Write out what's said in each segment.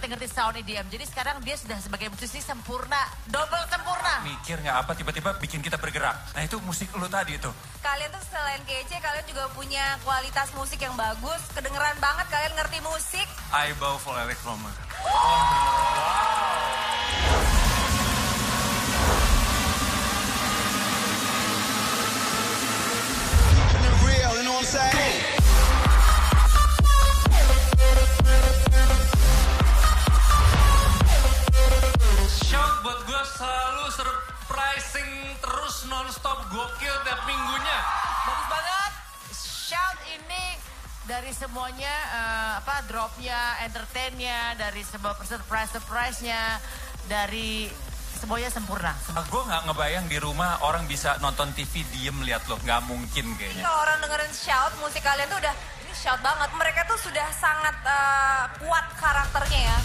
ngerti-ngerti sound EDM. Jadi sekarang dia sudah sebagai musisi sempurna, double sempurna. Mikir nggak apa tiba-tiba bikin kita bergerak. Nah itu musik lu tadi tuh. Kalian tuh selain kece, kalian juga punya kualitas musik yang bagus. Kedengeran banget kalian ngerti musik. I bow for Eric Romer. Shout buat gue selalu surprising terus non-stop gokil tiap minggunya. Bagus banget. Shout ini dari semuanya dropnya, entertainnya, dari semua surprise-nya, dari semuanya sempurna. Gue nggak ngebayang di rumah orang bisa nonton TV diem lihat lo, nggak mungkin kayaknya. Kalau orang dengerin shout, musik kalian tuh udah ini shout banget. Mereka tuh sudah sangat kuat karakternya ya.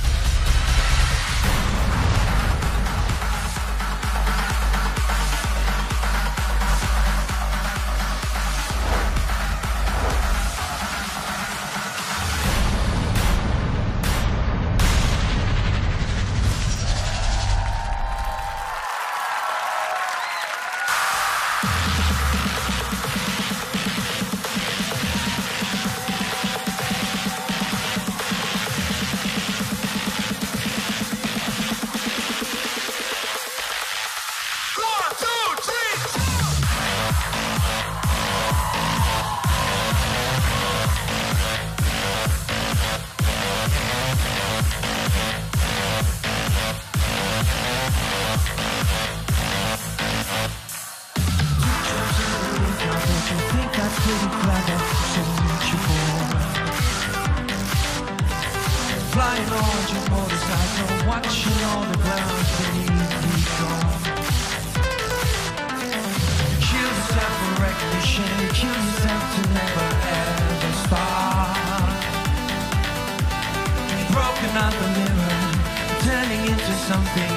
Flying on your motorcycle, watching all the ground beneath you go. Kill yourself for recognition, kill yourself to never ever start. Broken out the mirror, turning into something